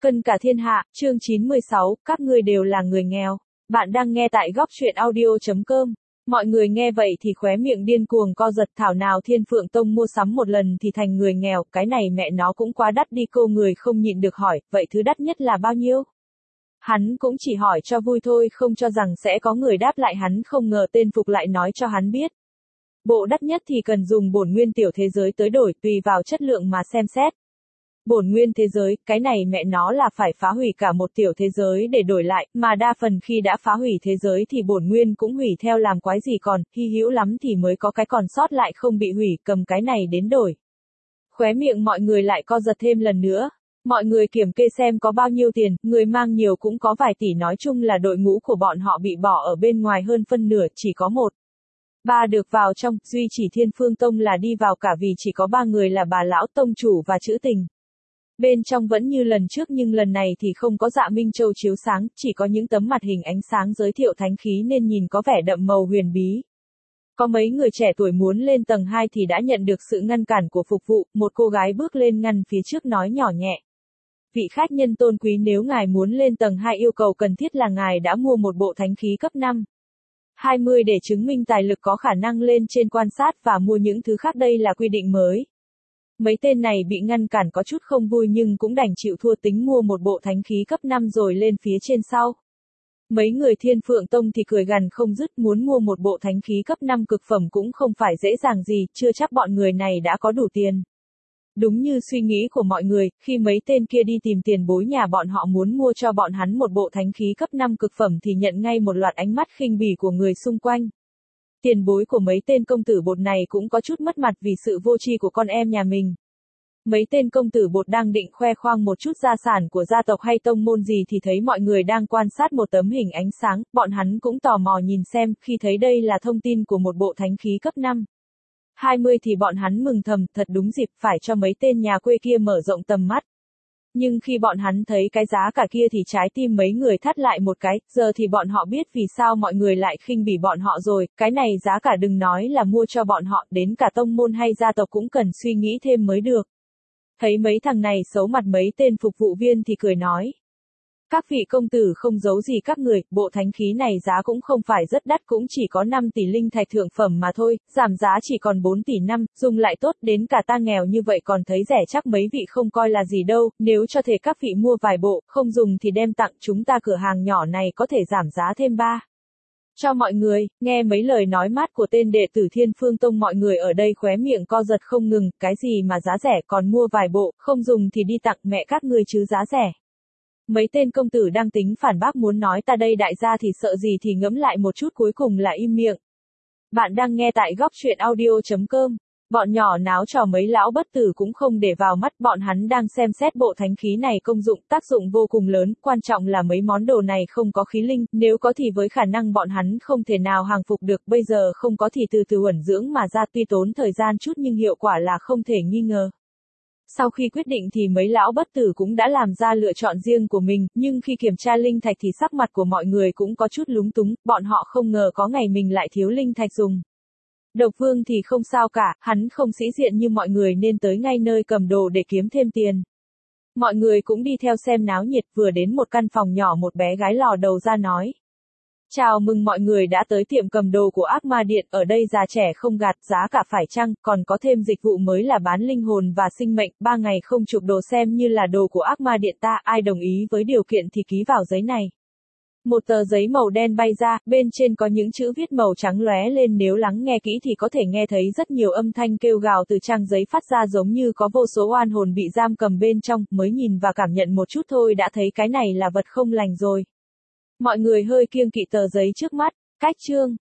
Cân cả thiên hạ, chương 96, các ngươi đều là người nghèo. Bạn đang nghe tại góc truyện audio.com. Mọi người nghe vậy thì khóe miệng điên cuồng co giật, thảo nào Thiên Phượng Tông mua sắm một lần thì thành người nghèo, cái này mẹ nó cũng quá đắt đi. Cô người không nhịn được hỏi, vậy thứ đắt nhất là bao nhiêu? Hắn cũng chỉ hỏi cho vui thôi, không cho rằng sẽ có người đáp lại hắn, không ngờ tên Phục lại nói cho hắn biết. Bộ đắt nhất thì cần dùng bổn nguyên tiểu thế giới tới đổi, tùy vào chất lượng mà xem xét. Bổn nguyên thế giới, cái này mẹ nó là phải phá hủy cả một tiểu thế giới để đổi lại, mà đa phần khi đã phá hủy thế giới thì bổn nguyên cũng hủy theo, làm quái gì còn, hy hữu lắm thì mới có cái còn sót lại không bị hủy, cầm cái này đến đổi. Khóe miệng mọi người lại co giật thêm lần nữa. Mọi người kiểm kê xem có bao nhiêu tiền, người mang nhiều cũng có vài tỷ, nói chung là đội ngũ của bọn họ bị bỏ ở bên ngoài hơn phân nửa, chỉ có một. Ba được vào trong, duy chỉ Thiên Phương Tông là đi vào cả, vì chỉ có 3 người là bà lão tông chủ và Trữ Tình. Bên trong vẫn như lần trước, nhưng lần này thì không có Dạ Minh Châu chiếu sáng, chỉ có những tấm mặt hình ánh sáng giới thiệu thánh khí nên nhìn có vẻ đậm màu huyền bí. Có mấy người trẻ tuổi muốn lên tầng 2 thì đã nhận được sự ngăn cản của phục vụ, một cô gái bước lên ngăn phía trước nói nhỏ nhẹ. Vị khách nhân tôn quý, nếu ngài muốn lên tầng 2 yêu cầu cần thiết là ngài đã mua một bộ thánh khí cấp 5. 20 để chứng minh tài lực có khả năng lên trên quan sát và mua những thứ khác, đây là quy định mới. Mấy tên này bị ngăn cản có chút không vui nhưng cũng đành chịu thua, tính mua một bộ thánh khí cấp 5 rồi lên phía trên sau. Mấy người Thiên Phượng Tông thì cười gằn không dứt, muốn mua một bộ thánh khí cấp 5 cực phẩm cũng không phải dễ dàng gì, chưa chắc bọn người này đã có đủ tiền. Đúng như suy nghĩ của mọi người, khi mấy tên kia đi tìm tiền bối nhà bọn họ muốn mua cho bọn hắn một bộ thánh khí cấp 5 cực phẩm thì nhận ngay một loạt ánh mắt khinh bỉ của người xung quanh. Tiền bối của mấy tên công tử bột này cũng có chút mất mặt vì sự vô tri của con em nhà mình. Mấy tên công tử bột đang định khoe khoang một chút gia sản của gia tộc hay tông môn gì thì thấy mọi người đang quan sát một tấm hình ánh sáng, bọn hắn cũng tò mò nhìn xem, khi thấy đây là thông tin của một bộ thánh khí cấp 5. 20 thì bọn hắn mừng thầm, thật đúng dịp, phải cho mấy tên nhà quê kia mở rộng tầm mắt. Nhưng khi bọn hắn thấy cái giá cả kia thì trái tim mấy người thắt lại một cái, giờ thì bọn họ biết vì sao mọi người lại khinh bỉ bọn họ rồi, cái này giá cả đừng nói là mua cho bọn họ, đến cả tông môn hay gia tộc cũng cần suy nghĩ thêm mới được. Thấy mấy thằng này xấu mặt, mấy tên phục vụ viên thì cười nói. Các vị công tử không giấu gì các người, bộ thánh khí này giá cũng không phải rất đắt, cũng chỉ có 5 tỷ linh thạch thượng phẩm mà thôi, giảm giá chỉ còn 4 tỷ 5, dùng lại tốt, đến cả ta nghèo như vậy còn thấy rẻ, chắc mấy vị không coi là gì đâu, nếu cho thể các vị mua vài bộ, không dùng thì đem tặng, chúng ta cửa hàng nhỏ này có thể giảm giá thêm 3. Cho mọi người. Nghe mấy lời nói mát của tên đệ tử Thiên Phương Tông, mọi người ở đây khóe miệng co giật không ngừng, cái gì mà giá rẻ, còn mua vài bộ, không dùng thì đi tặng, mẹ các ngươi chứ giá rẻ. Mấy tên công tử đang tính phản bác muốn nói ta đây đại gia thì sợ gì thì ngẫm lại một chút cuối cùng là im miệng. Bạn đang nghe tại góc truyện audio.com. Bọn nhỏ náo trò mấy lão bất tử cũng không để vào mắt, bọn hắn đang xem xét bộ thánh khí này công dụng, tác dụng vô cùng lớn, quan trọng là mấy món đồ này không có khí linh, nếu có thì với khả năng bọn hắn không thể nào hàng phục được, bây giờ không có thì từ từ ẩn dưỡng mà ra, tuy tốn thời gian chút nhưng hiệu quả là không thể nghi ngờ. Sau khi quyết định thì mấy lão bất tử cũng đã làm ra lựa chọn riêng của mình, nhưng khi kiểm tra linh thạch thì sắc mặt của mọi người cũng có chút lúng túng, bọn họ không ngờ có ngày mình lại thiếu linh thạch dùng. Độc Vương thì không sao cả, hắn không sĩ diện như mọi người nên tới ngay nơi cầm đồ để kiếm thêm tiền. Mọi người cũng đi theo xem náo nhiệt, vừa đến một căn phòng nhỏ, một bé gái lò đầu ra nói. Chào mừng mọi người đã tới tiệm cầm đồ của Ác Ma Điện, ở đây già trẻ không gạt, giá cả phải chăng, còn có thêm dịch vụ mới là bán linh hồn và sinh mệnh, 3 ngày không chụp đồ xem như là đồ của Ác Ma Điện ta, ai đồng ý với điều kiện thì ký vào giấy này. Một tờ giấy màu đen bay ra, bên trên có những chữ viết màu trắng lóe lên, nếu lắng nghe kỹ thì có thể nghe thấy rất nhiều âm thanh kêu gào từ trang giấy phát ra, giống như có vô số oan hồn bị giam cầm bên trong, mới nhìn và cảm nhận một chút thôi đã thấy cái này là vật không lành rồi. Mọi người hơi kiêng kỵ tờ giấy trước mắt. Cách chương